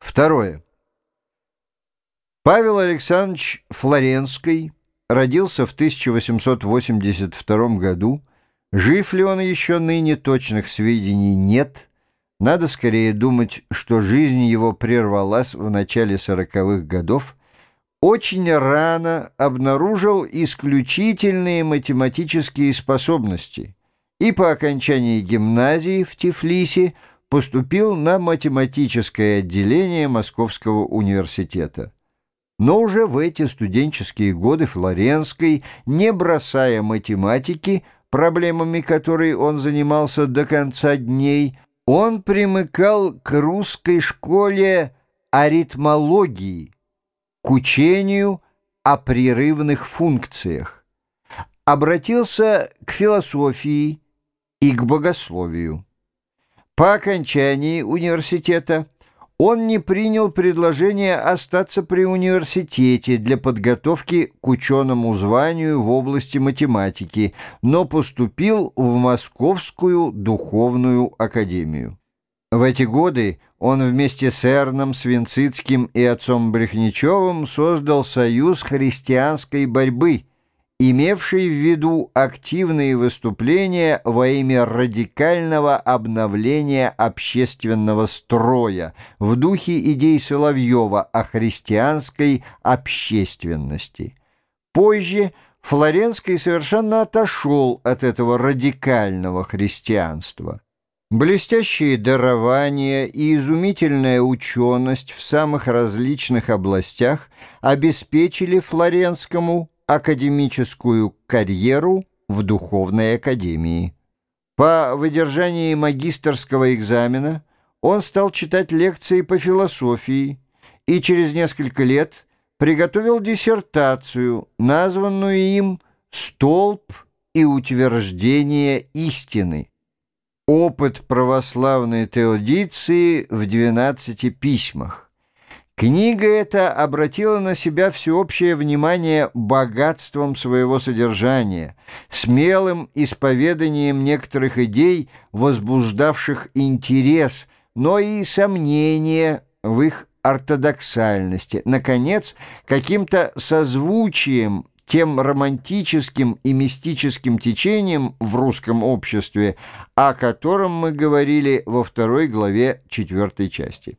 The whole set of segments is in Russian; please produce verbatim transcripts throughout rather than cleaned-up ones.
Второе. Павел Александрович Флоренский родился в тысяча восемьсот восемьдесят втором году. Жив ли он еще ныне, точных сведений нет. Надо скорее думать, что жизнь его прервалась в начале сороковых годов. Очень рано обнаружил исключительные математические способности и по окончании гимназии в Тифлисе поступил на математическое отделение Московского университета. Но уже в эти студенческие годы Флоренский, не бросая математики, проблемами которой он занимался до конца дней, он примыкал к русской школе аритмологии, к учению о прерывных функциях, обратился к философии и к богословию. По окончании университета он не принял предложение остаться при университете для подготовки к ученому званию в области математики, но поступил в Московскую духовную академию. В эти годы он вместе с Эрном Свинцицким и отцом Брехничевым создал Союз христианской борьбы, имевший в виду активные выступления во имя радикального обновления общественного строя в духе идей Соловьева о христианской общественности. Позже Флоренский совершенно отошел от этого радикального христианства. Блестящие дарования и изумительная ученость в самых различных областях обеспечили Флоренскому академическую карьеру в духовной академии. По выдержании магистерского экзамена он стал читать лекции по философии и через несколько лет приготовил диссертацию, названную им «Столб и утверждение истины. Опыт православной теодиции в двенадцати письмах». Книга эта обратила на себя всеобщее внимание богатством своего содержания, смелым исповеданием некоторых идей, возбуждавших интерес, но и сомнения в их ортодоксальности, наконец, каким-то созвучием тем романтическим и мистическим течением в русском обществе, о котором мы говорили во второй главе четвертой части.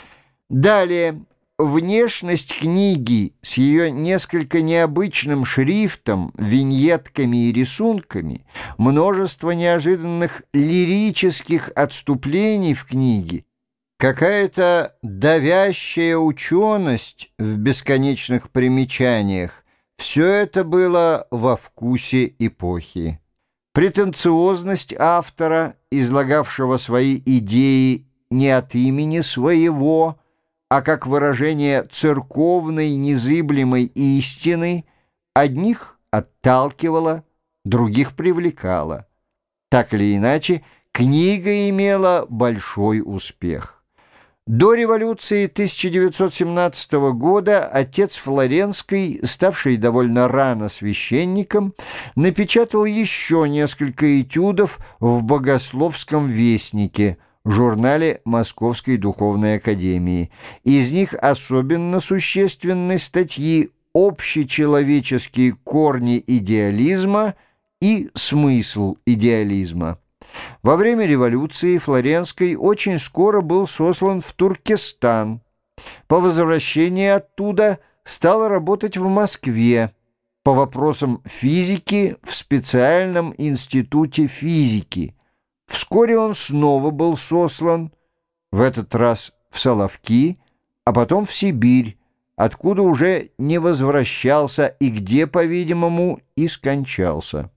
Далее, внешность книги с ее несколько необычным шрифтом, виньетками и рисунками, множество неожиданных лирических отступлений в книге, какая-то давящая ученость в бесконечных примечаниях, все это было во вкусе эпохи. Претенциозность автора, излагавшего свои идеи не от имени своего, а как выражение церковной незыблемой истины, одних отталкивала, других привлекала. Так или иначе, книга имела большой успех. До революции тысяча девятьсот семнадцатого года отец Флоренский, ставший довольно рано священником, напечатал еще несколько этюдов в «Богословском вестнике», журнале Московской духовной академии. Из них особенно существенны статьи «Общечеловеческие корни идеализма» и «Смысл идеализма». Во время революции Флоренский очень скоро был сослан в Туркестан. По возвращении оттуда стал работать в Москве по вопросам физики в специальном институте физики. Вскоре он снова был сослан, в этот раз в Соловки, а потом в Сибирь, откуда уже не возвращался и где, по-видимому, и скончался.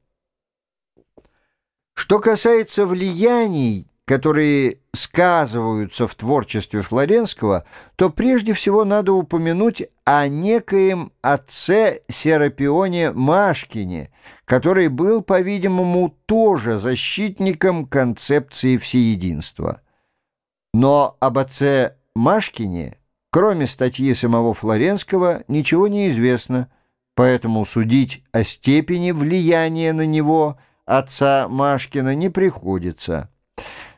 Что касается влияний, которые сказываются в творчестве Флоренского, то прежде всего надо упомянуть о некоем отце Серапионе Машкине, который был, по-видимому, тоже защитником концепции всеединства. Но об отце Машкине, кроме статьи самого Флоренского, ничего не известно, поэтому судить о степени влияния на него отца Машкина не приходится.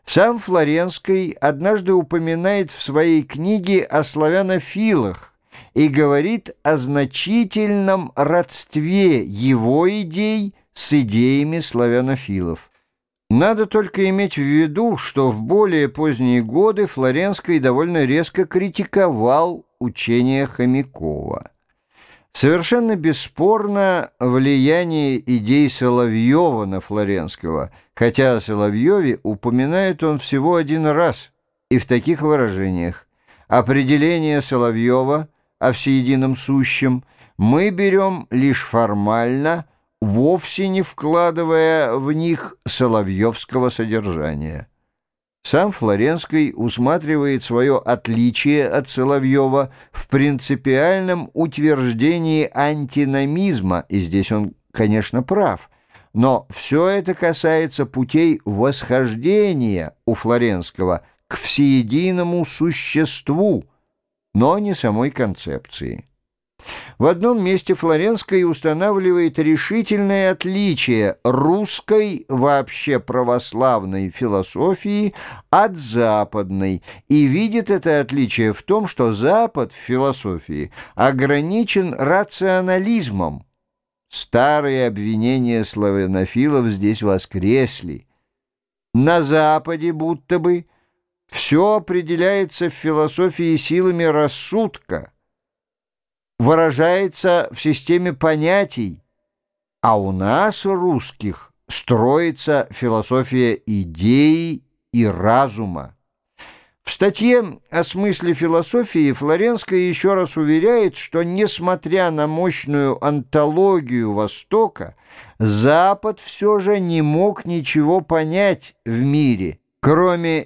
Сам Флоренский однажды упоминает в своей книге о славянофилах и говорит о значительном родстве его идей с идеями славянофилов. Надо только иметь в виду, что в более поздние годы Флоренский довольно резко критиковал учение Хомякова. Совершенно бесспорно влияние идей Соловьева на Флоренского, хотя о Соловьеве упоминает он всего один раз и в таких выражениях. Определение Соловьева о всеедином сущем мы берем лишь формально, вовсе не вкладывая в них соловьевского содержания. Сам Флоренский усматривает свое отличие от Соловьева в принципиальном утверждении антиномизма, и здесь он, конечно, прав, но все это касается путей восхождения у Флоренского к всеединому существу, но не самой концепции. В одном месте Флоренский устанавливает решительное отличие русской, вообще православной философии от западной и видит это отличие в том, что Запад в философии ограничен рационализмом. Старые обвинения славянофилов здесь воскресли. На Западе будто бы все определяется в философии силами рассудка, выражается в системе понятий, а у нас, русских, строится философия идеи и разума. В статье о смысле философии Флоренский еще раз уверяет, что, несмотря на мощную онтологию Востока, Запад все же не мог ничего понять в мире, кроме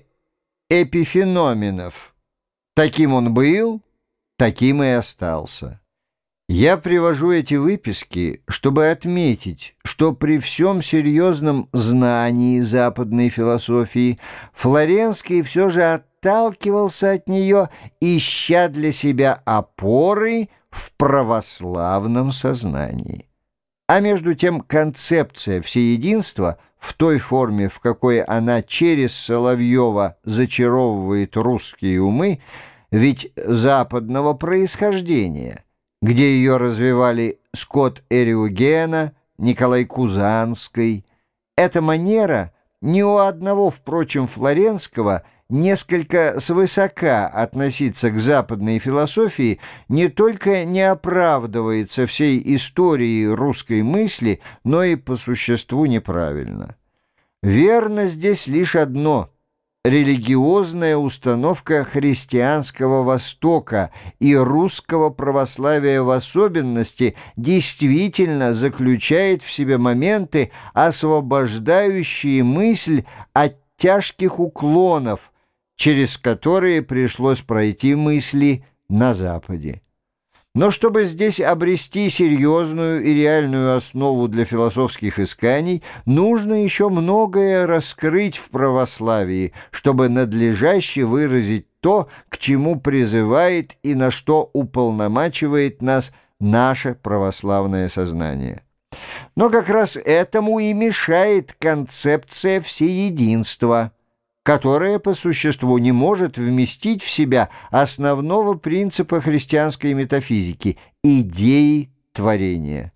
эпифеноменов. Таким он был, таким и остался. Я привожу эти выписки, чтобы отметить, что при всем серьезном знании западной философии Флоренский все же отталкивался от нее, ища для себя опоры в православном сознании. А между тем концепция всеединства в той форме, в какой она через Соловьева зачаровывает русские умы, ведь западного происхождения, где ее развивали Скотт Эриогена, Николай Кузанский. Эта манера ни у одного, впрочем, Флоренского несколько свысока относиться к западной философии не только не оправдывается всей историей русской мысли, но и по существу неправильно. Верно здесь лишь одно – религиозная установка христианского Востока и русского православия в особенности действительно заключает в себе моменты, освобождающие мысль от тяжких уклонов, через которые пришлось пройти мысли на Западе. Но чтобы здесь обрести серьезную и реальную основу для философских исканий, нужно еще многое раскрыть в православии, чтобы надлежаще выразить то, к чему призывает и на что уполномачивает нас наше православное сознание. Но как раз этому и мешает концепция всеединства, которая по существу не может вместить в себя основного принципа христианской метафизики – идеи творения.